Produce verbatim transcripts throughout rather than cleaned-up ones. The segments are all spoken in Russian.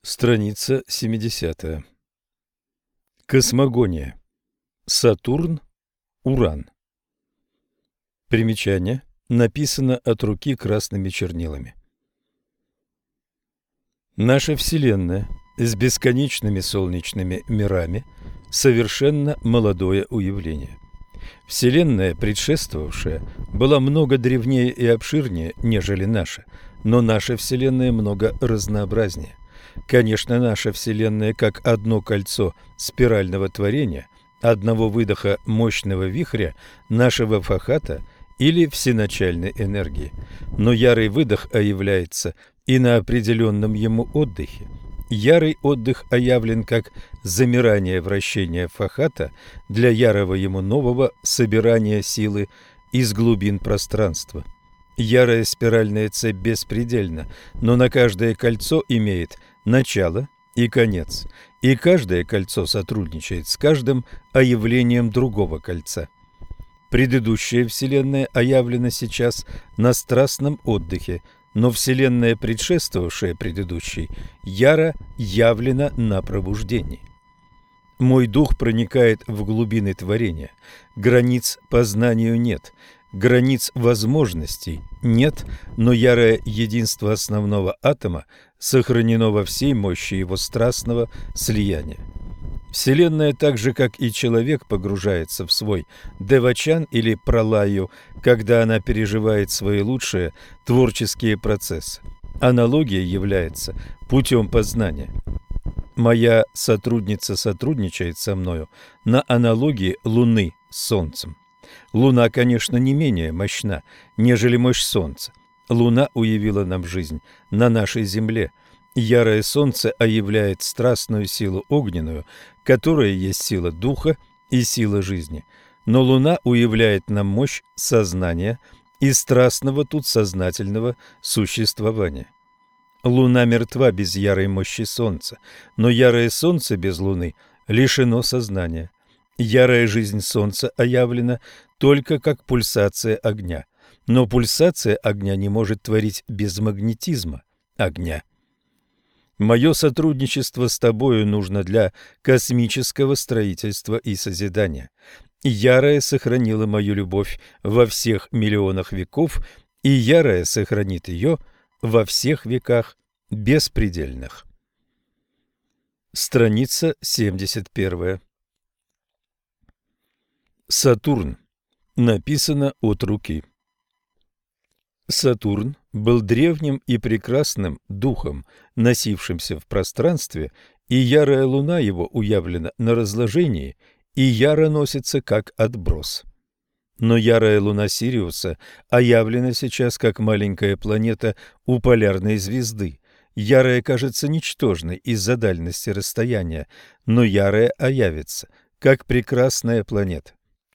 Страница семидесятая. Космогония. Сатурн, Уран. Примечание. Написано от руки красными чернилами. Наша Вселенная с бесконечными солнечными мирами – совершенно молодое уявление. Вселенная, предшествовавшая, была много древнее и обширнее, нежели наша, но наша Вселенная много разнообразнее. Конечно, наша Вселенная как одно кольцо спирального творения, одного выдоха мощного вихря нашего Фахата или всеначальной энергии. Но ярый выдох оявляется и на определенном ему отдыхе. Ярый отдых оявлен как замирание вращения Фахата для ярого ему нового собирания силы из глубин пространства. Ярая спиральная цепь беспредельна, но на каждое кольцо имеет начало и конец, и каждое кольцо сотрудничает с каждым оявлением другого кольца. Предыдущая Вселенная оявлена сейчас на страстном отдыхе, но Вселенная, предшествовавшая предыдущей, яро явлена на пробуждении. Мой дух проникает в глубины творения, границ познанию нет, границ возможностей нет, но ярое единство основного атома сохранено во всей мощи его страстного слияния. Вселенная, так же как и человек, погружается в свой девачан или пралаю, когда она переживает свои лучшие творческие процессы. Аналогия является путем познания. Моя сотрудница сотрудничает со мною на аналогии Луны с Солнцем. Луна, конечно, не менее мощна, нежели мощь Солнца. Луна уявила нам жизнь на нашей земле. Ярое Солнце оявляет страстную силу огненную, которая есть сила духа и сила жизни. Но Луна уявляет нам мощь сознания и страстного тут сознательного существования. Луна мертва без ярой мощи Солнца, но ярое Солнце без Луны лишено сознания. Ярая жизнь Солнца оявлена только как пульсация огня, но пульсация огня не может творить без магнетизма огня. Мое сотрудничество с тобою нужно для космического строительства и созидания. Ярая сохранила мою любовь во всех миллионах веков, и ярая сохранит ее во всех веках беспредельных. Страница семьдесят первая. Сатурн. Написано от руки. Сатурн был древним и прекрасным духом, носившимся в пространстве, и ярая луна его уявлена на разложении, и яро носится как отброс. Но ярая луна Сириуса оявлена сейчас как маленькая планета у полярной звезды. Ярая кажется ничтожной из-за дальности расстояния, но ярая оявится как прекрасная планета.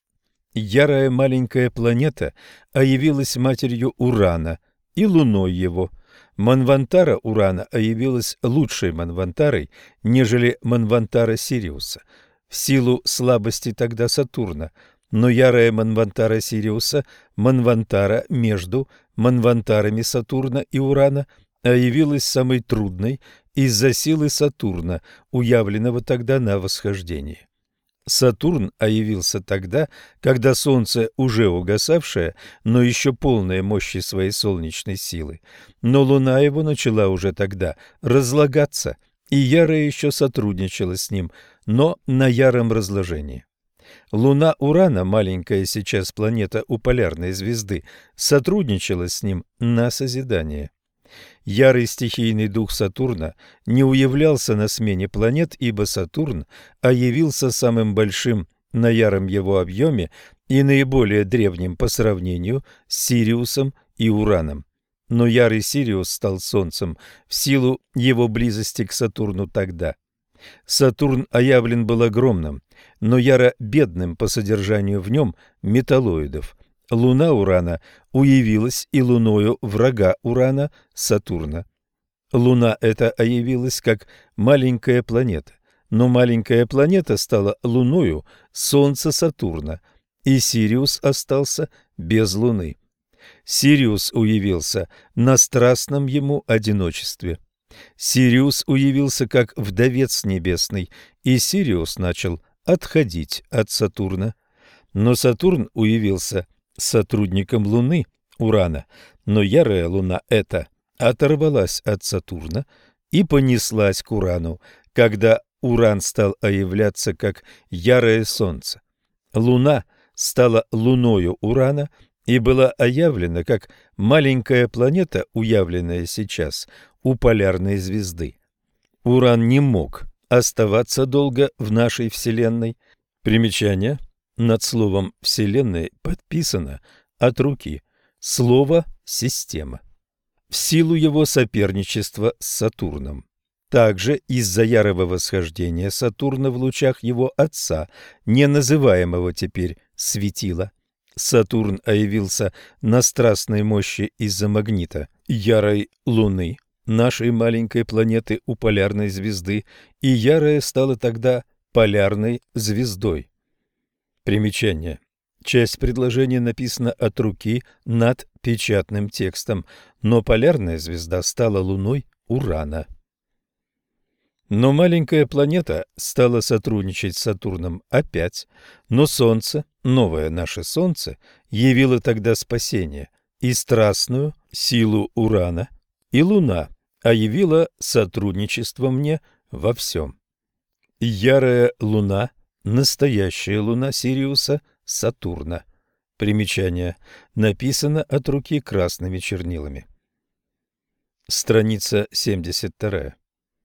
Ярая маленькая планета оявилась матерью Урана и луной его. Манвантара Урана оявилась лучшей Манвантарой, нежели Манвантара Сириуса, в силу слабости тогда Сатурна, но ярая Манвантара Сириуса, Манвантара между Манвантарами Сатурна и Урана, оявилась самой трудной из-за силы Сатурна, уявленного тогда на восхождении. Сатурн оявился тогда, когда Солнце, уже угасавшее, но еще полное мощи своей солнечной силы, но Луна его начала уже тогда разлагаться, и яро еще сотрудничала с ним, но на яром разложении. Луна Урана, маленькая сейчас планета у полярной звезды, сотрудничала с ним на созидание. Ярый стихийный дух Сатурна не уявлялся на смене планет, ибо Сатурн оявился самым большим на яром его объеме и наиболее древним по сравнению с Сириусом и Ураном. Но ярый Сириус стал Солнцем в силу его близости к Сатурну тогда. Сатурн оявлен был огромным, но яро бедным по содержанию в нем металлоидов. Луна Урана уявилась и луною врага Урана Сатурна. Луна эта оявилась как маленькая планета, но маленькая планета стала луною Солнца Сатурна, и Сириус остался без Луны. Сириус уявился на страстном ему одиночестве. Сириус уявился как вдовец небесный, и Сириус начал отходить от Сатурна. Но Сатурн уявился сотрудником Луны, Урана, но ярая Луна эта оторвалась от Сатурна и понеслась к Урану, когда Уран стал оявляться как ярое Солнце. Луна стала луною Урана и была оявлена как маленькая планета, уявленная сейчас у полярной звезды. Уран не мог оставаться долго в нашей Вселенной. Примечание. Над словом «Вселенной» подписано от руки слово «система». В силу его соперничества с Сатурном. Также из-за ярого восхождения Сатурна в лучах его отца, не называемого теперь светила, Сатурн оявился на страстной мощи из-за магнита ярой Луны, нашей маленькой планеты у полярной звезды, и ярая стала тогда полярной звездой. Примечание. Часть предложения написана от руки над печатным текстом, но полярная звезда стала луной Урана. Но маленькая планета стала сотрудничать с Сатурном опять, но Солнце, новое наше Солнце, явило тогда спасение и страстную силу Урана, и Луна, а явила сотрудничество мне во всем. Ярая Луна, настоящая Луна Сириуса, Сатурна. Примечание. Написано от руки красными чернилами. Страница семьдесят два.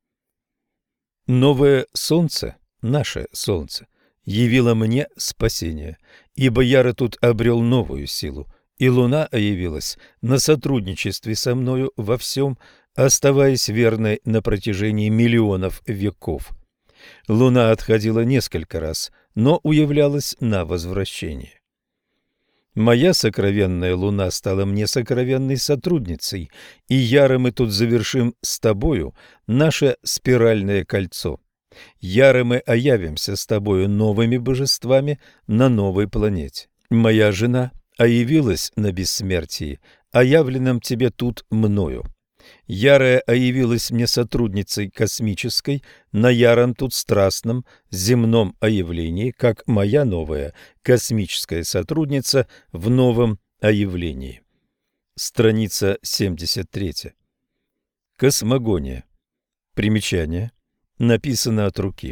Новое Солнце, наше Солнце, явило мне спасение, ибо Яра тут обрел новую силу, и Луна явилась на сотрудничестве со мною во всем, оставаясь верной на протяжении миллионов веков. Луна отходила несколько раз, но уявлялась на возвращение. Моя сокровенная Луна стала мне сокровенной сотрудницей, и яро мы тут завершим с тобою наше спиральное кольцо. Яро мы оявимся с тобою новыми божествами на новой планете. Моя жена оявилась на бессмертии, оявленном тебе тут мною. Ярая оявилась мне сотрудницей космической на яром тут страстном земном оявлении, как моя новая космическая сотрудница в новом оявлении. Страница семьдесят три. Космогония. Примечание. Написано от руки.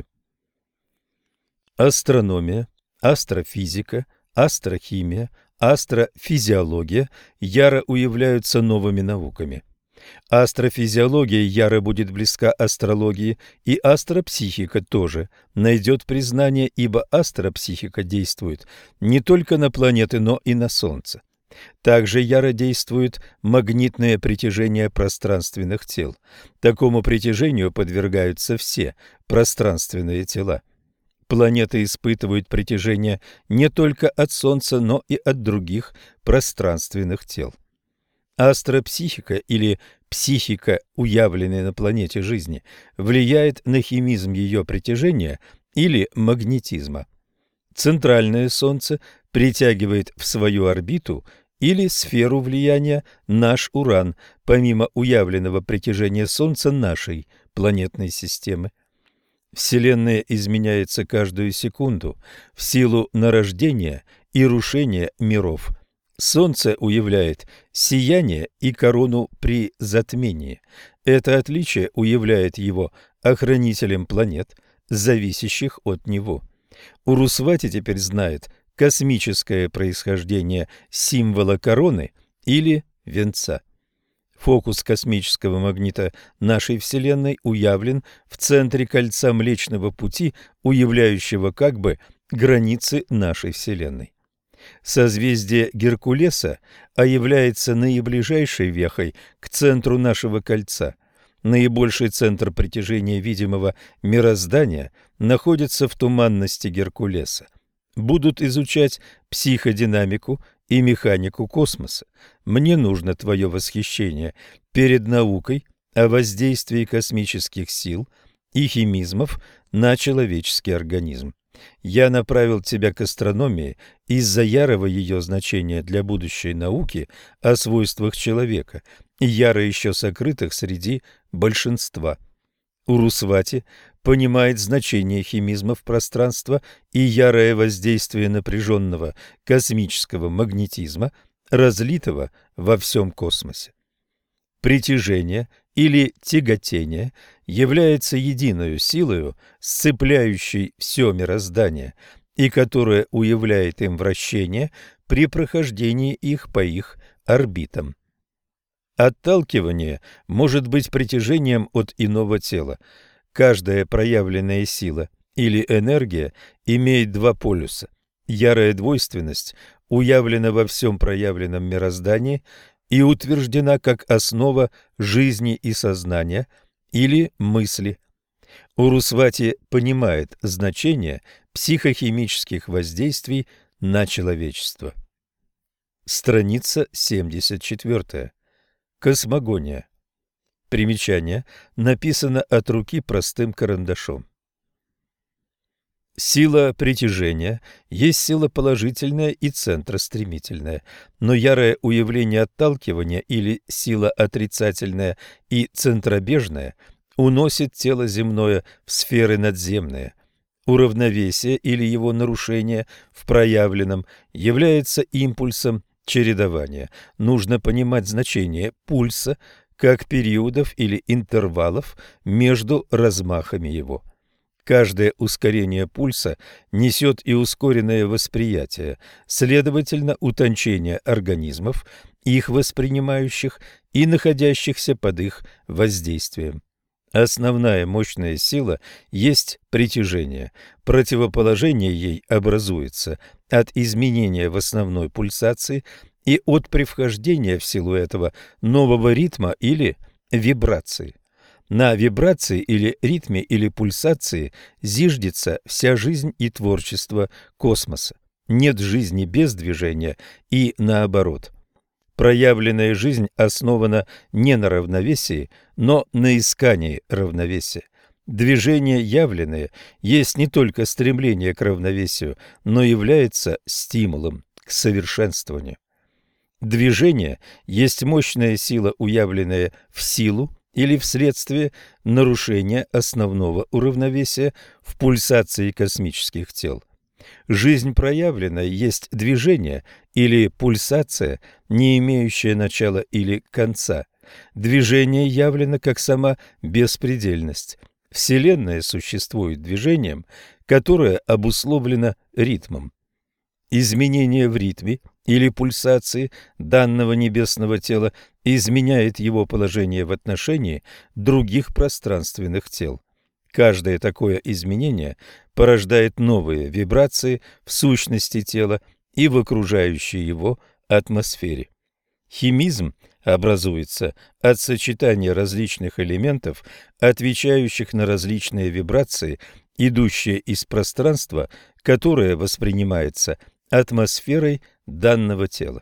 Астрономия, астрофизика, астрохимия, астрофизиология яро уявляются новыми науками. Астрофизиология яро будет близка астрологии, и астропсихика тоже найдет признание, ибо астропсихика действует не только на планеты, но и на Солнце. Также яро действует магнитное притяжение пространственных тел. Такому притяжению подвергаются все пространственные тела. Планеты испытывают притяжение не только от Солнца, но и от других пространственных тел. Астропсихика или психика, уявленная на планете жизни, влияет на химизм ее притяжения или магнетизма. Центральное Солнце притягивает в свою орбиту или сферу влияния наш Уран, помимо уявленного притяжения Солнца нашей планетной системы. Вселенная изменяется каждую секунду в силу нарождения и рушения миров. Солнце уявляет сияние и корону при затмении. Это отличие уявляет его охранителем планет, зависящих от него. Урусвати теперь знает космическое происхождение символа короны или венца. Фокус космического магнита нашей Вселенной уявлен в центре кольца Млечного Пути, уявляющего как бы границы нашей Вселенной. Созвездие Геркулеса является наиближайшей вехой к центру нашего кольца. Наибольший центр притяжения видимого мироздания находится в туманности Геркулеса. Будут изучать психодинамику и механику космоса. Мне нужно твое восхищение перед наукой о воздействии космических сил и химизмов на человеческий организм. Я направил тебя к астрономии из-за ярого ее значения для будущей науки о свойствах человека и яро еще сокрытых среди большинства. Урусвати понимает значение химизмов пространства и ярое воздействие напряженного космического магнетизма, разлитого во всем космосе. Притяжение или тяготение является единою силою, сцепляющей все мироздание, и которая уявляет им вращение при прохождении их по их орбитам. Отталкивание может быть притяжением от иного тела. Каждая проявленная сила или энергия имеет два полюса. Ярая двойственность уявлена во всем проявленном мироздании и утверждена как основа жизни и сознания или мысли. Урусвати понимает значение психохимических воздействий на человечество. Страница семьдесят четыре. Космогония. Примечание. Написано от руки простым карандашом. Сила притяжения есть сила положительная и центростремительная, но ярое уявление отталкивания или сила отрицательная и центробежная уносит тело земное в сферы надземные. Уравновесие или его нарушение в проявленном является импульсом чередования. Нужно понимать значение пульса как периодов или интервалов между размахами его. Каждое ускорение пульса несет и ускоренное восприятие, следовательно, утончение организмов, их воспринимающих и находящихся под их воздействием. Основная мощная сила есть притяжение. Противоположение ей образуется от изменения в основной пульсации и от привхождения в силу этого нового ритма или вибрации. На вибрации или ритме или пульсации зиждется вся жизнь и творчество космоса. Нет жизни без движения и наоборот. Проявленная жизнь основана не на равновесии, но на искании равновесия. Движение явленное есть не только стремление к равновесию, но является стимулом к совершенствованию. Движение есть мощная сила, уявленная в силу или вследствие нарушения основного уравновесия в пульсации космических тел. Жизнь проявленная есть движение или пульсация, не имеющая начала или конца. Движение явлено как сама беспредельность. Вселенная существует движением, которое обусловлено ритмом. Изменение в ритме или пульсации данного небесного тела изменяет его положение в отношении других пространственных тел. Каждое такое изменение порождает новые вибрации в сущности тела и в окружающей его атмосфере. Химизм образуется от сочетания различных элементов, отвечающих на различные вибрации, идущие из пространства, которое воспринимается атмосферой данного тела.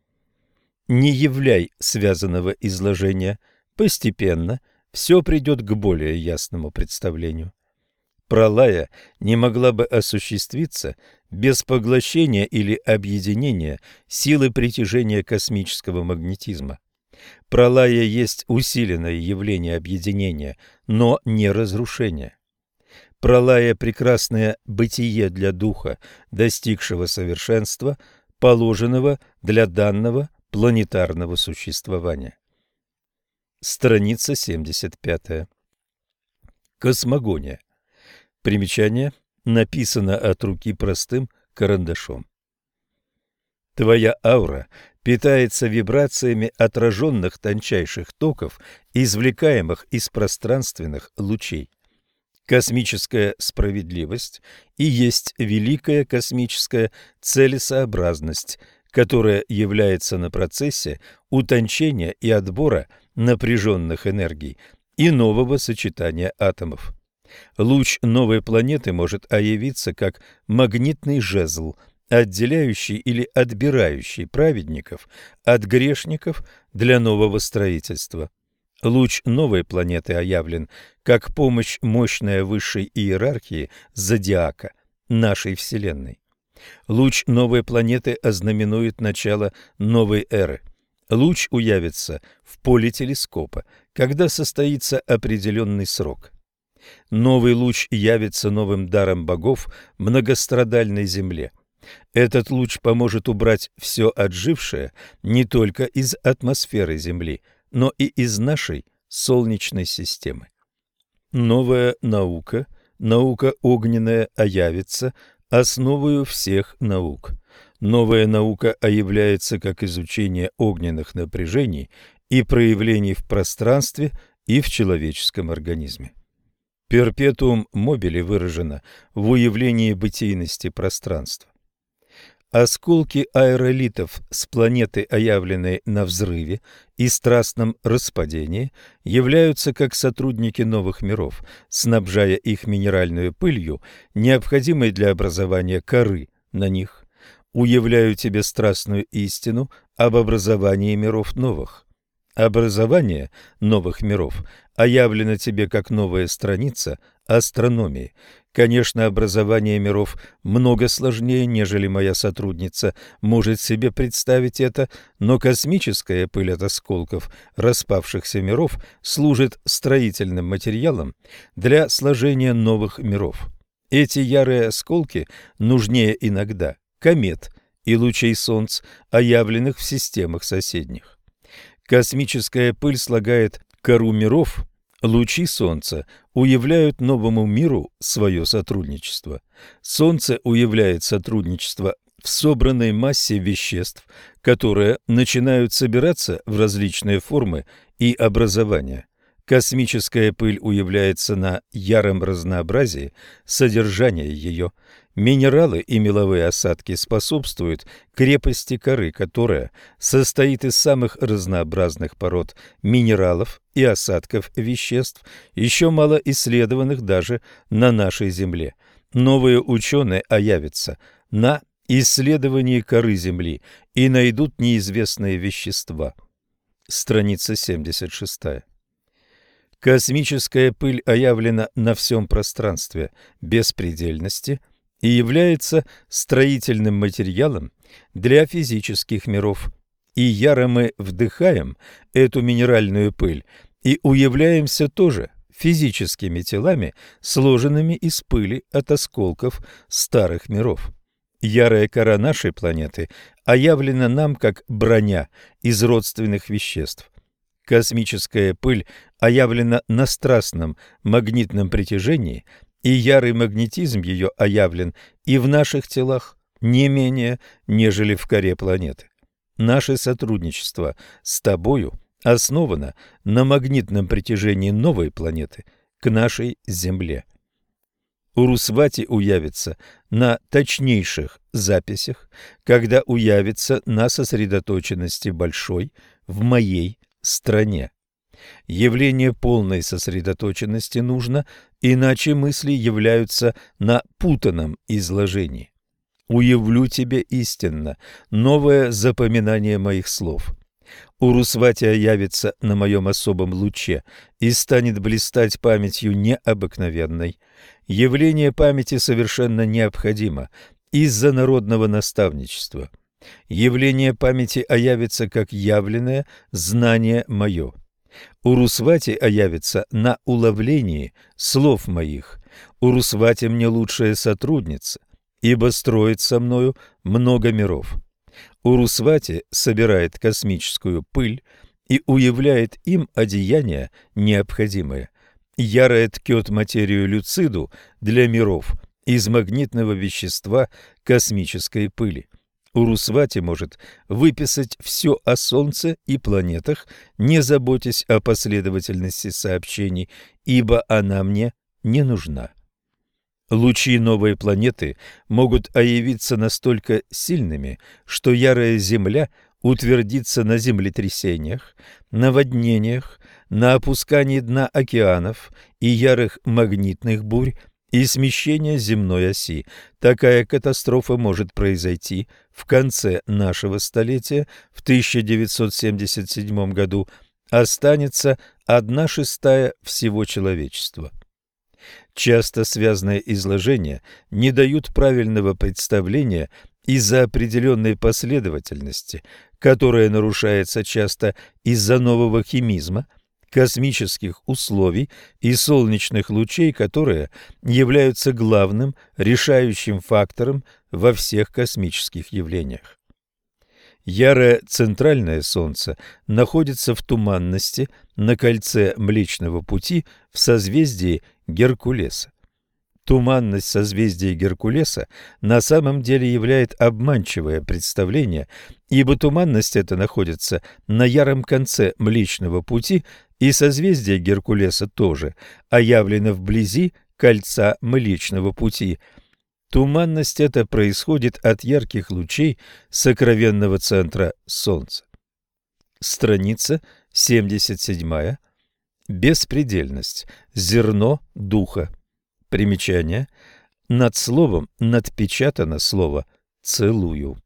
Не являй связанного изложения, постепенно все придет к более ясному представлению. Пралая не могла бы осуществиться без поглощения или объединения силы притяжения космического магнетизма. Пралая есть усиленное явление объединения, но не разрушения. Пралая – прекрасное бытие для духа, достигшего совершенства, положенного для данного планетарного существования. Страница семьдесят пять. Космогония. Примечание. Написано от руки простым карандашом. Твоя аура питается вибрациями отраженных тончайших токов, извлекаемых из пространственных лучей. Космическая справедливость и есть великая космическая целесообразность, которая является на процессе утончения и отбора напряженных энергий и нового сочетания атомов. Луч новой планеты может оявиться как магнитный жезл, отделяющий или отбирающий праведников от грешников для нового строительства. Луч новой планеты оявлен как помощь мощной высшей иерархии зодиака нашей Вселенной. Луч новой планеты ознаменует начало новой эры. Луч уявится в поле телескопа, когда состоится определенный срок. Новый луч явится новым даром богов многострадальной земле. Этот луч поможет убрать все отжившее не только из атмосферы Земли, но и из нашей Солнечной системы. Новая наука, наука огненная, оявится основою всех наук. Новая наука оявляется как изучение огненных напряжений и проявлений в пространстве и в человеческом организме. Перпетуум мобили выражено в уявлении бытийности пространства. Осколки аэролитов с планеты, оявленной на взрыве и страстном распадении, являются как сотрудники новых миров, снабжая их минеральную пылью, необходимой для образования коры на них. Уявляю тебе страстную истину об образовании миров новых. Образование новых миров оявлено тебе как новая страница астрономии. Конечно, образование миров много сложнее, нежели моя сотрудница может себе представить это, но космическая пыль от осколков распавшихся миров служит строительным материалом для сложения новых миров. Эти ярые осколки нужнее иногда комет и лучей солнц, оявленных в системах соседних. Космическая пыль слагает кору миров, лучи Солнца уявляют новому миру свое сотрудничество. Солнце уявляет сотрудничество в собранной массе веществ, которые начинают собираться в различные формы и образования. Космическая пыль уявляется на яром разнообразии содержания ее. Минералы и меловые осадки способствуют крепости коры, которая состоит из самых разнообразных пород минералов и осадков веществ, еще мало исследованных даже на нашей Земле. Новые ученые оявятся на исследовании коры Земли и найдут неизвестные вещества. Страница семьдесят шесть. Космическая пыль оявлена на всем пространстве беспредельности и является строительным материалом для физических миров. И яро мы вдыхаем эту минеральную пыль и уявляемся тоже физическими телами, сложенными из пыли от осколков старых миров. Ярая кора нашей планеты оявлена нам как броня из родственных веществ. Космическая пыль оявлена на страстном магнитном притяжении, и ярый магнетизм ее оявлен и в наших телах не менее, нежели в коре планеты. Наше сотрудничество с тобою основано на магнитном притяжении новой планеты к нашей Земле. Урусвати уявится на точнейших записях, когда уявится на сосредоточенности большой в моей стране. Явление полной сосредоточенности нужно, иначе мысли являются на путанном изложении. Уявлю тебе истинно новое запоминание моих слов. Урусвати явится на моем особом луче и станет блистать памятью необыкновенной. Явление памяти совершенно необходимо из-за народного наставничества. Явление памяти оявится как явленное знание мое. Урусвати оявится на уловлении слов моих. Урусвати мне лучшая сотрудница, ибо строит со мною много миров. Урусвати собирает космическую пыль и уявляет им одеяние необходимое. Ярая ткет материю люциду для миров из магнитного вещества космической пыли. Урусвати может выписать все о Солнце и планетах, не заботясь о последовательности сообщений, ибо она мне не нужна. Лучи новой планеты могут оявиться настолько сильными, что ярая Земля утвердится на землетрясениях, наводнениях, на опускании дна океанов и ярых магнитных бурь и смещения земной оси. Такая катастрофа может произойти в конце нашего столетия, в тысяча девятьсот семьдесят седьмом году, останется одна шестая всего человечества. Часто связанные изложения не дают правильного представления из-за определенной последовательности, которая нарушается часто из-за нового химизма, космических условий и солнечных лучей, которые являются главным решающим фактором во всех космических явлениях. Ярое центральное Солнце находится в туманности на кольце Млечного Пути в созвездии Геркулеса. Туманность созвездия Геркулеса на самом деле являет обманчивое представление, ибо туманность эта находится на яром конце Млечного Пути, и созвездие Геркулеса тоже, а явлено вблизи кольца Млечного Пути. Туманность эта происходит от ярких лучей сокровенного центра Солнца. Страница семьдесят семь. Беспредельность. Зерно духа. Примечание. Над словом надпечатано слово «целую».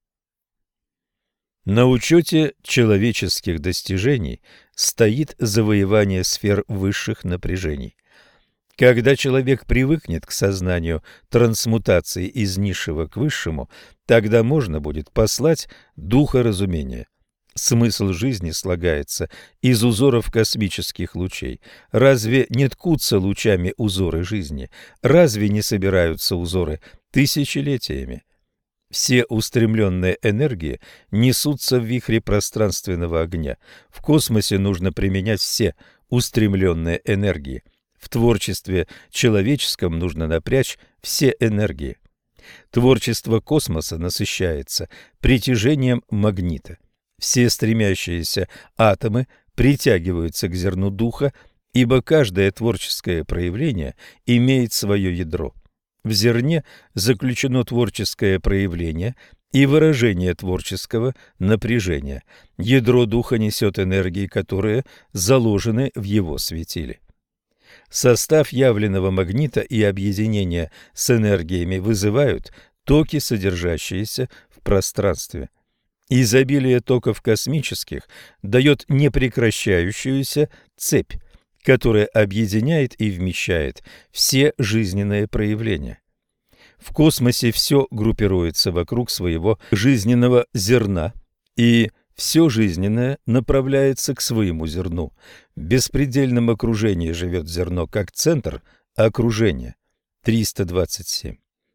На учете человеческих достижений стоит завоевание сфер высших напряжений. Когда человек привыкнет к сознанию трансмутации из низшего к высшему, тогда можно будет послать духа разумения. Смысл жизни слагается из узоров космических лучей. Разве не ткутся лучами узоры жизни? Разве не собираются узоры тысячелетиями? Все устремленные энергии несутся в вихре пространственного огня. В космосе нужно применять все устремленные энергии. В творчестве человеческом нужно напрячь все энергии. Творчество космоса насыщается притяжением магнита. Все стремящиеся атомы притягиваются к зерну духа, ибо каждое творческое проявление имеет свое ядро. В зерне заключено творческое проявление и выражение творческого напряжения. Ядро духа несет энергии, которые заложены в его светиле. Состав явленного магнита и объединение с энергиями вызывают токи, содержащиеся в пространстве. Изобилие токов космических дает непрекращающуюся цепь, которая объединяет и вмещает все жизненные проявления. В космосе все группируется вокруг своего жизненного зерна, и все жизненное направляется к своему зерну. В беспредельном окружении живет зерно как центр окружения. триста двадцать семь.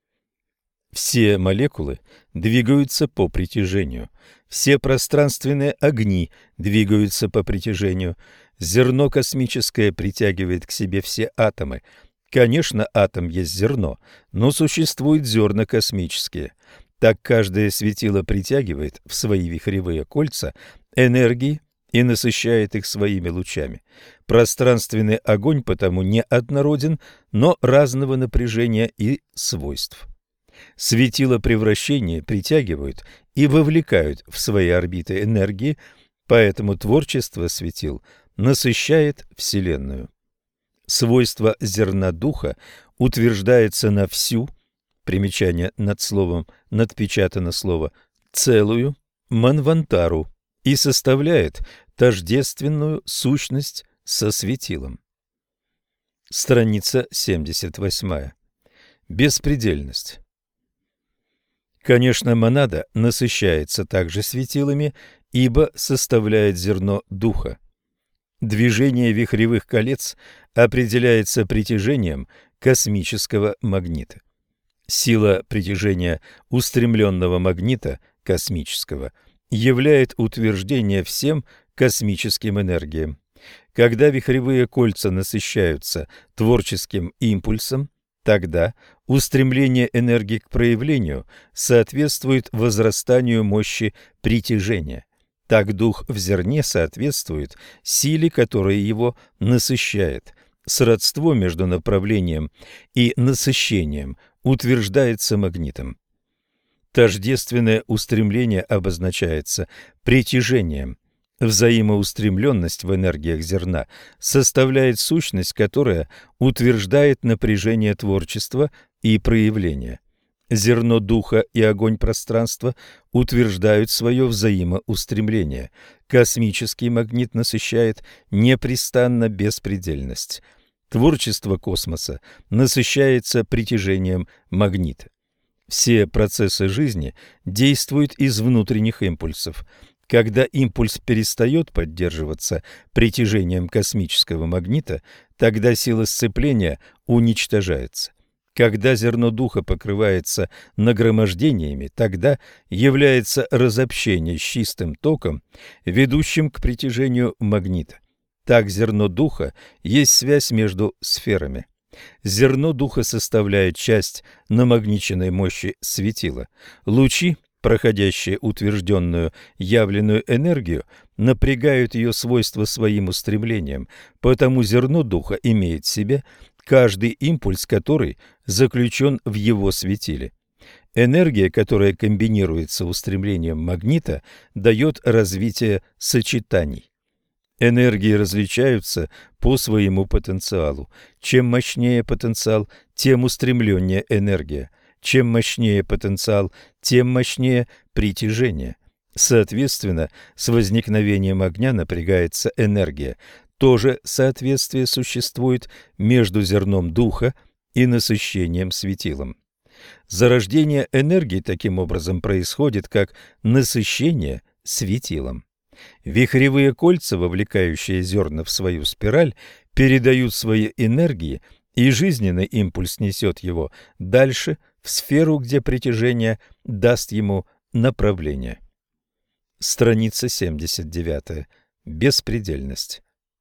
Все молекулы двигаются по притяжению. Все пространственные огни двигаются по притяжению. Зерно космическое притягивает к себе все атомы. Конечно, атом есть зерно, но существуют зерна космические. Так каждое светило притягивает в свои вихревые кольца энергии и насыщает их своими лучами. Пространственный огонь потому не однороден, но разного напряжения и свойств. Светила превращения притягивают и вовлекают в свои орбиты энергии, поэтому творчество светил насыщает Вселенную. Свойство зерна духа утверждается на всю, примечание над словом надпечатано слово «целую», манвантару и составляет тождественную сущность со светилом. Страница семьдесят восемь. Беспредельность. Конечно, монада насыщается также светилами, ибо составляет зерно духа. Движение вихревых колец определяется притяжением космического магнита. Сила притяжения устремленного магнита космического являет утверждение всем космическим энергиям. Когда вихревые кольца насыщаются творческим импульсом, тогда устремление энергии к проявлению соответствует возрастанию мощи притяжения. Так дух в зерне соответствует силе, которая его насыщает. Сродство между направлением и насыщением утверждается магнитом. Тождественное устремление обозначается притяжением. Взаимоустремленность в энергиях зерна составляет сущность, которая утверждает напряжение творчества и проявления. Зерно духа и огонь пространства утверждают свое взаимоустремление. Космический магнит насыщает непрестанно беспредельность. Творчество космоса насыщается притяжением магнита. Все процессы жизни действуют из внутренних импульсов. Когда импульс перестает поддерживаться притяжением космического магнита, тогда сила сцепления уничтожается. Когда зерно духа покрывается нагромождениями, тогда является разобщение с чистым током, ведущим к притяжению магнита. Так зерно духа есть связь между сферами. Зерно духа составляет часть намагниченной мощи светила. Лучи, проходящие утвержденную явленную энергию, напрягают ее свойства своим устремлением, потому зерно духа имеет в себе каждый импульс, который заключен в его светиле. Энергия, которая комбинируется устремлением магнита, дает развитие сочетаний. Энергии различаются по своему потенциалу. Чем мощнее потенциал, тем устремленнее энергия. Чем мощнее потенциал, тем мощнее притяжение. Соответственно, с возникновением огня напрягается энергия. То же соответствие существует между зерном духа и насыщением светилом. Зарождение энергии таким образом происходит как насыщение светилом. Вихревые кольца, вовлекающие зерна в свою спираль, передают свои энергии, и жизненный импульс несет его дальше в сферу, где притяжение даст ему направление. Страница семьдесят девять. Беспредельность.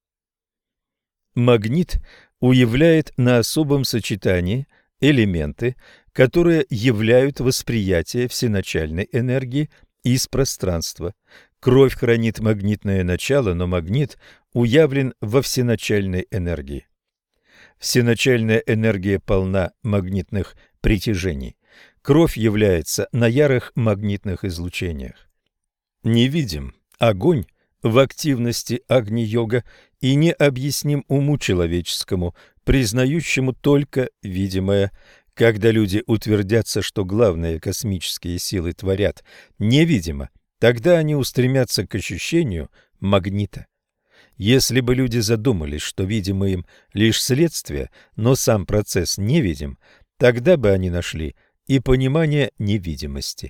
Магнит уявляет на особом сочетании элементы, которые являют восприятие всеначальной энергии из пространства. Кровь хранит магнитное начало, но магнит уявлен во всеначальной энергии. Всеначальная энергия полна магнитных притяжений. Кровь является на ярых магнитных излучениях. Невидим огонь в активности Агни-йога и необъясним уму человеческому, признающему только видимое. Когда люди утвердятся, что главные космические силы творят невидимо, тогда они устремятся к ощущению магнита. Если бы люди задумались, что видимо им лишь следствие, но сам процесс невидим, тогда бы они нашли и понимание невидимости.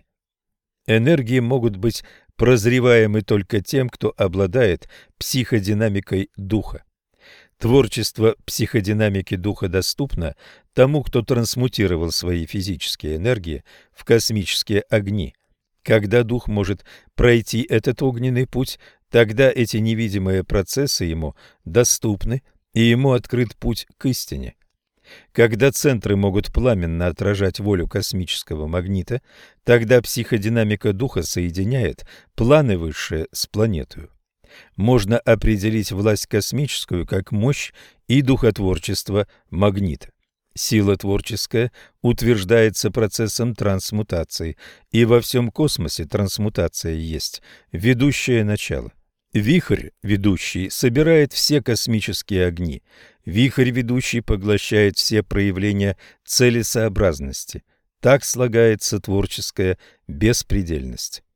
Энергии могут быть прозреваемы только тем, кто обладает психодинамикой духа. Творчество психодинамики духа доступно тому, кто трансмутировал свои физические энергии в космические огни. Когда дух может пройти этот огненный путь, тогда эти невидимые процессы ему доступны, и ему открыт путь к истине. Когда центры могут пламенно отражать волю космического магнита, тогда психодинамика духа соединяет планы высшие с планетою. Можно определить власть космическую как мощь и духотворчество магнита. Сила творческая утверждается процессом трансмутации, и во всем космосе трансмутация есть ведущее начало. Вихрь, ведущий, собирает все космические огни. Вихрь, ведущий, поглощает все проявления целесообразности. Так слагается творческая беспредельность.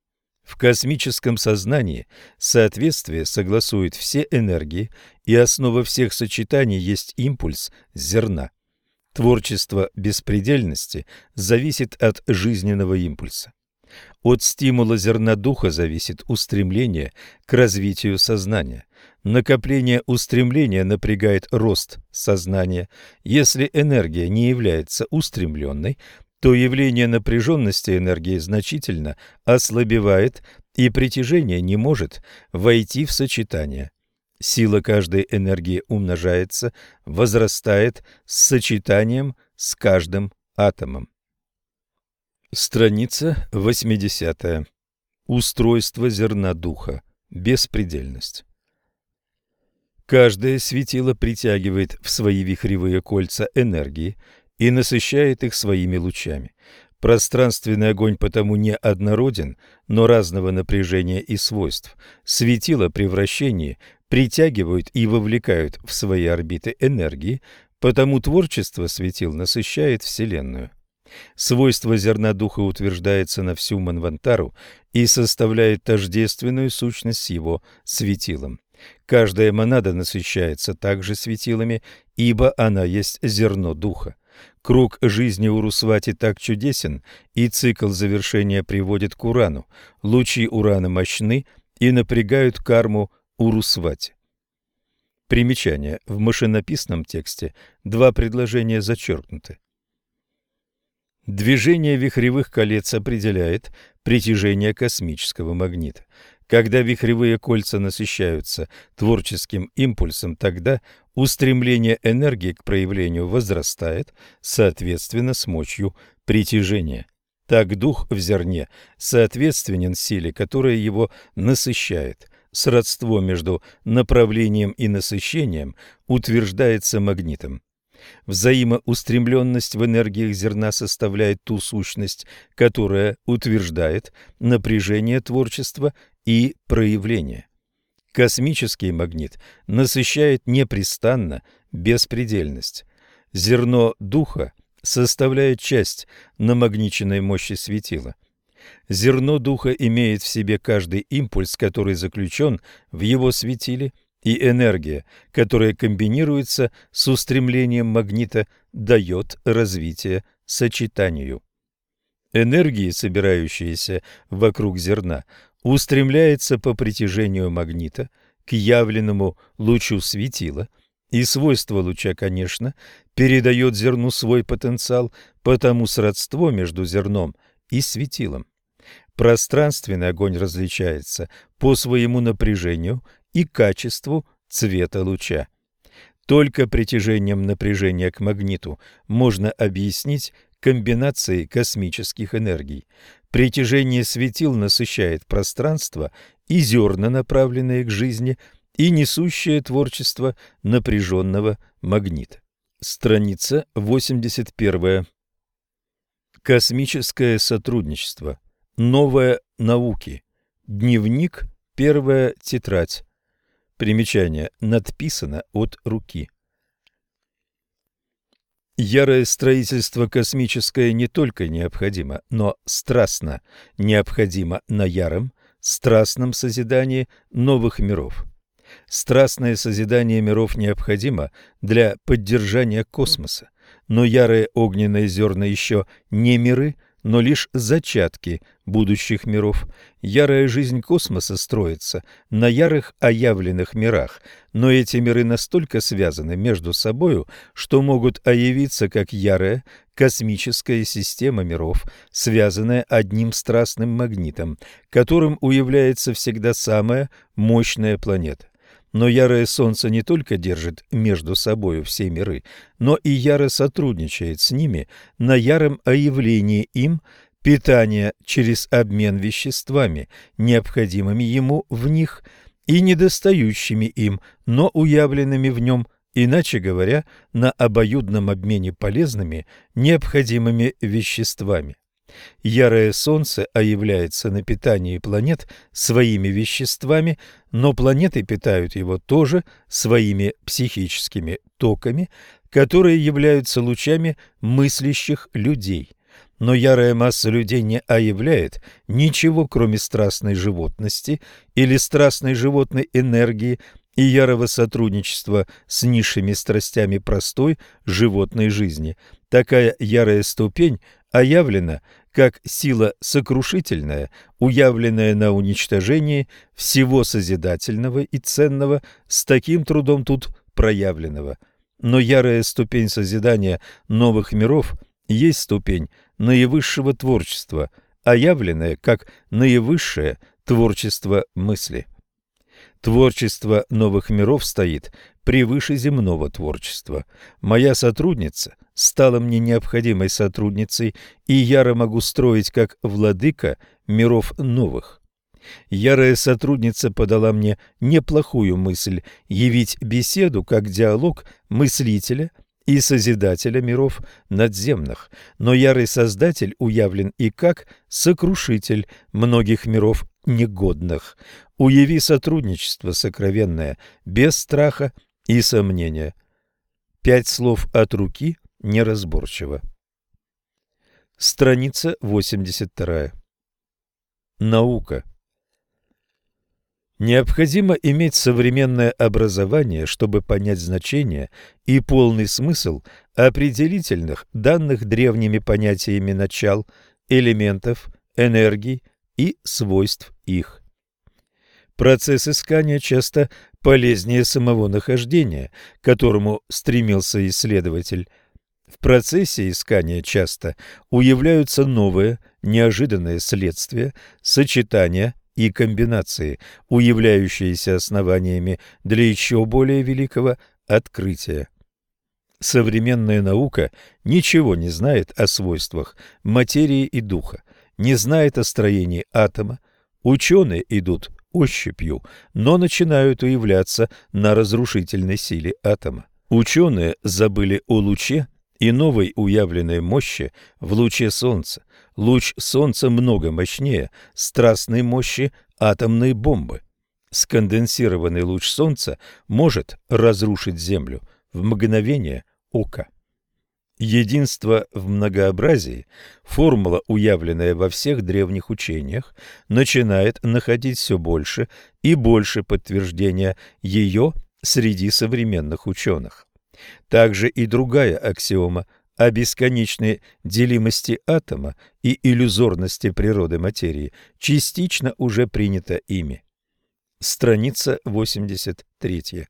В космическом сознании соответствие согласует все энергии, и основа всех сочетаний есть импульс зерна. Творчество беспредельности зависит от жизненного импульса. От стимула зерна духа зависит устремление к развитию сознания. Накопление устремления напрягает рост сознания. Если энергия не является устремленной, то явление напряженности энергии значительно ослабевает, и притяжение не может войти в сочетание. Сила каждой энергии умножается, возрастает с сочетанием с каждым атомом. Страница восьмидесятая. Устройство зерна духа. Беспредельность. Каждое светило притягивает в свои вихревые кольца энергии и насыщает их своими лучами. Пространственный огонь потому не однороден, но разного напряжения и свойств. Светила при вращении притягивают и вовлекают в свои орбиты энергии, потому творчество светил насыщает Вселенную. Свойство зерна духа утверждается на всю Манвантару и составляет тождественную сущность с его светилом. Каждая монада насыщается также светилами, ибо она есть зерно духа. Круг жизни Урусвати так чудесен, и цикл завершения приводит к Урану. Лучи Урана мощны и напрягают карму Урусвати. Примечание. В машинописном тексте два предложения зачеркнуты. Движение вихревых колец определяет притяжение космического магнита. Когда вихревые кольца насыщаются творческим импульсом, тогда устремление энергии к проявлению возрастает, соответственно, с мощью притяжения. Так дух в зерне соответственен силе, которая его насыщает. Сродство между направлением и насыщением утверждается магнитом. Взаимоустремленность в энергиях зерна составляет ту сущность, которая утверждает напряжение творчества и проявления. Космический магнит насыщает непрестанно беспредельность. Зерно духа составляет часть намагниченной мощи светила. Зерно духа имеет в себе каждый импульс, который заключен в его светиле, и энергия, которая комбинируется с устремлением магнита, дает развитие сочетанию. Энергии, собирающиеся вокруг зерна, устремляется по притяжению магнита к явленному лучу светила, и свойство луча, конечно, передает зерну свой потенциал, потому сродство между зерном и светилом. Пространственный огонь различается по своему напряжению и качеству цвета луча. Только притяжением напряжения к магниту можно объяснить комбинации космических энергий. Притяжение светил насыщает пространство и зерна, направленные к жизни, и несущее творчество напряженного магнита. Страница восемьдесят первая. Космическое сотрудничество. Новые науки. Дневник. Первая тетрадь. Примечание. Надписано от руки. Ярое строительство космическое не только необходимо, но страстно необходимо на яром, страстном созидании новых миров. Страстное созидание миров необходимо для поддержания космоса, но ярые огненные зерна еще не миры, но лишь зачатки будущих миров. Ярая жизнь космоса строится на ярых оявленных мирах, но эти миры настолько связаны между собою, что могут оявиться как ярая космическая система миров, связанная одним страстным магнитом, которым уявляется всегда самая мощная планета. Но ярое солнце не только держит между собою все миры, но и яро сотрудничает с ними на яром оявлении им питания через обмен веществами, необходимыми ему в них, и недостающими им, но уявленными в нем, иначе говоря, на обоюдном обмене полезными, необходимыми веществами. Ярое солнце оявляется на питании планет своими веществами, но планеты питают его тоже своими психическими токами, которые являются лучами мыслящих людей. Но ярая масса людей не оявляет ничего, кроме страстной животности или страстной животной энергии и ярого сотрудничества с низшими страстями простой животной жизни. Такая ярая ступень оявлена как сила сокрушительная, уявленная на уничтожении всего созидательного и ценного, с таким трудом тут проявленного. Но ярая ступень созидания новых миров есть ступень наивысшего творчества, оявленная как наивысшее творчество мысли. Творчество новых миров стоит превыше земного творчества. Моя сотрудница стала мне необходимой сотрудницей, и яро могу строить как владыка миров новых. Ярая сотрудница подала мне неплохую мысль явить беседу как диалог мыслителя и созидателя миров надземных, но ярый создатель уявлен и как сокрушитель многих миров негодных. Уяви сотрудничество сокровенное, без страха и сомнения. Пять слов от руки неразборчиво. Страница восемьдесят вторая. Наука. Необходимо иметь современное образование, чтобы понять значение и полный смысл определительных, данных древними понятиями начал, элементов, энергий и свойств их. Процесс искания часто полезнее самого нахождения, к которому стремился исследователь. В процессе искания часто уявляются новые, неожиданные следствия, сочетания и комбинации, уявляющиеся основаниями для еще более великого открытия. Современная наука ничего не знает о свойствах материи и духа, не знает о строении атома. Ученые идут ощупью, но начинают уявляться на разрушительной силе атома. Ученые забыли о луче и новой уявленной мощи в луче Солнца. Луч Солнца много мощнее страстной мощи атомной бомбы. Сконденсированный луч Солнца может разрушить Землю в мгновение ока. Единство в многообразии, формула, уявленная во всех древних учениях, начинает находить все больше и больше подтверждения ее среди современных ученых. Также и другая аксиома о бесконечной делимости атома и иллюзорности природы материи частично уже принята ими. Страница восемьдесят три.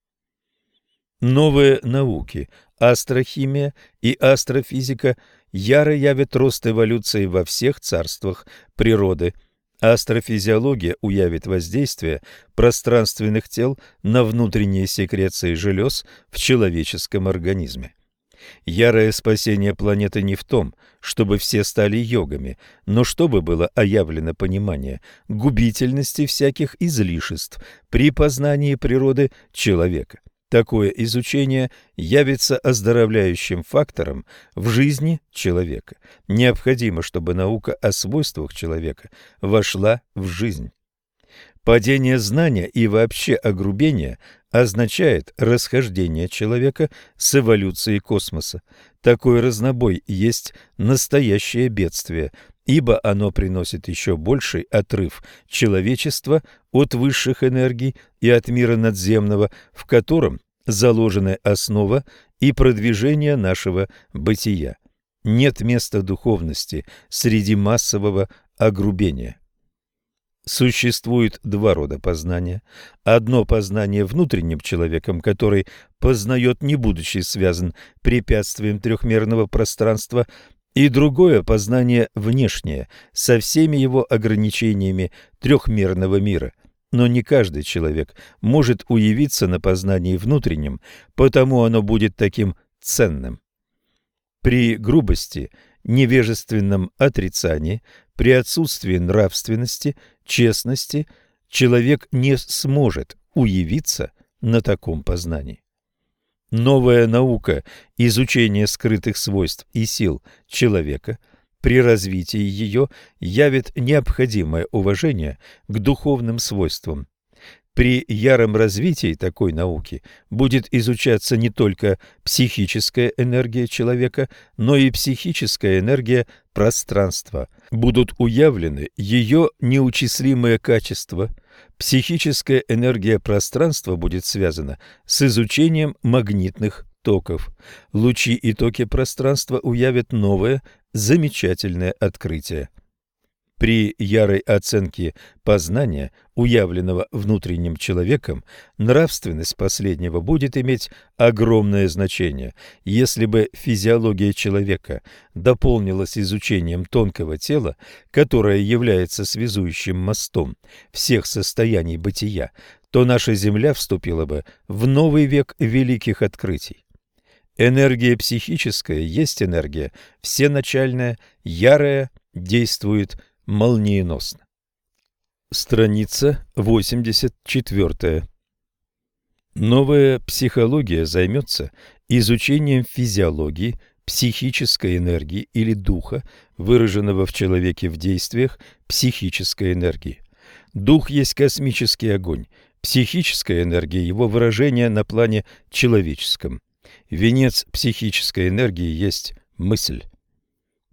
Новые науки, астрохимия и астрофизика яро явят рост эволюции во всех царствах природы. Астрофизиология уявит воздействие пространственных тел на внутренние секреции желез в человеческом организме. Ярое спасение планеты не в том, чтобы все стали йогами, но чтобы было оявлено понимание губительности всяких излишеств при познании природы человека. Такое изучение явится оздоровляющим фактором в жизни человека. Необходимо, чтобы наука о свойствах человека вошла в жизнь. Падение знания и вообще огрубение означает расхождение человека с эволюцией космоса. Такой разнобой есть настоящее бедствие, ибо оно приносит еще больший отрыв человечества от высших энергий и от мира надземного, в котором заложены основа и продвижение нашего бытия. Нет места духовности среди массового огрубения. Существует два рода познания. Одно познание внутренним человеком, который познает, не будучи связан препятствием трехмерного пространства, и другое познание внешнее, со всеми его ограничениями трехмерного мира. Но не каждый человек может уявиться на познании внутреннем, потому оно будет таким ценным. При грубости, невежественном отрицании, при отсутствии нравственности, честности, человек не сможет уявиться на таком познании. Новая наука изучения скрытых свойств и сил человека при развитии ее явит необходимое уважение к духовным свойствам. При яром развитии такой науки будет изучаться не только психическая энергия человека, но и психическая энергия пространства. Будут уявлены ее неучислимые качества. Психическая энергия пространства будет связана с изучением магнитных токов. Лучи и токи пространства уявят новое, замечательное открытие. При ярой оценке познания, уявленного внутренним человеком, нравственность последнего будет иметь огромное значение. Если бы физиология человека дополнилась изучением тонкого тела, которое является связующим мостом всех состояний бытия, то наша Земля вступила бы в новый век великих открытий. Энергия психическая есть энергия всеначальная, ярая, действует молниеносно. Страница восемьдесят четыре. Новая психология займется изучением физиологии, психической энергии или духа, выраженного в человеке в действиях психической энергии. Дух есть космический огонь, психическая энергия – его выражение на плане человеческом. Венец психической энергии есть мысль.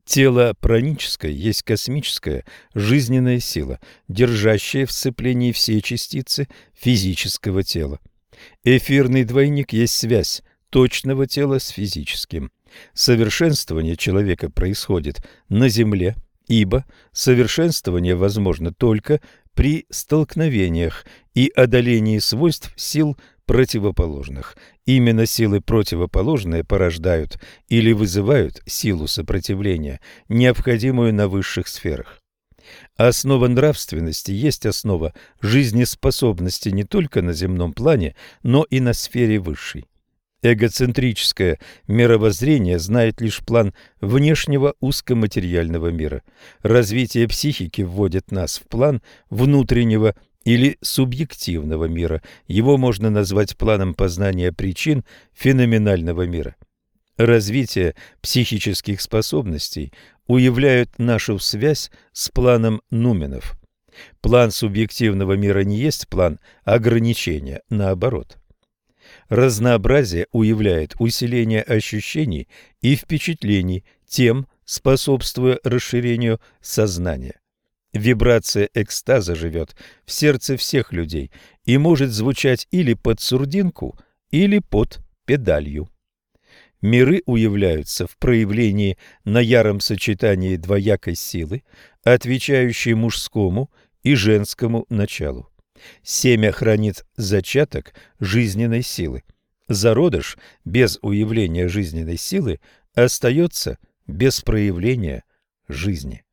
Тело праническое есть космическая жизненная сила, держащая в сцеплении все частицы физического тела. Эфирный двойник есть связь точного тела с физическим. Совершенствование человека происходит на Земле, ибо совершенствование возможно только при столкновениях и одолении свойств сил противоположных. Именно силы противоположные порождают или вызывают силу сопротивления, необходимую на высших сферах. Основа нравственности есть основа жизнеспособности не только на земном плане, но и на сфере высшей. Эгоцентрическое мировоззрение знает лишь план внешнего узкоматериального мира. Развитие психики вводит нас в план внутреннего или субъективного мира. Его можно назвать планом познания причин феноменального мира. Развитие психических способностей уявляет нашу связь с планом нуменов. План субъективного мира не есть план ограничения, наоборот. Разнообразие уявляет усиление ощущений и впечатлений, тем способствуя расширению сознания. Вибрация экстаза живет в сердце всех людей и может звучать или под сурдинку, или под педалью. Миры уявляются в проявлении на яром сочетании двоякой силы, отвечающей мужскому и женскому началу. Семя хранит зачаток жизненной силы. Зародыш без уявления жизненной силы остается без проявления жизни.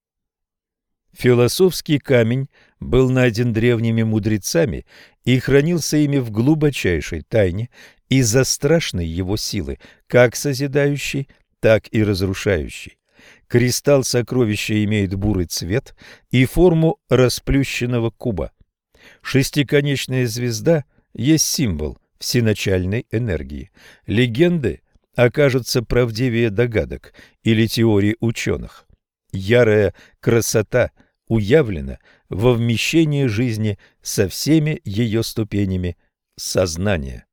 Философский камень был найден древними мудрецами и хранился ими в глубочайшей тайне из-за страшной его силы, как созидающей, так и разрушающей. Кристалл сокровища имеет бурый цвет и форму расплющенного куба. Шестиконечная звезда есть символ всеначальной энергии. Легенды окажутся правдивее догадок или теорий ученых. Ярая красота уявлена во вмещении жизни со всеми ее ступенями сознания.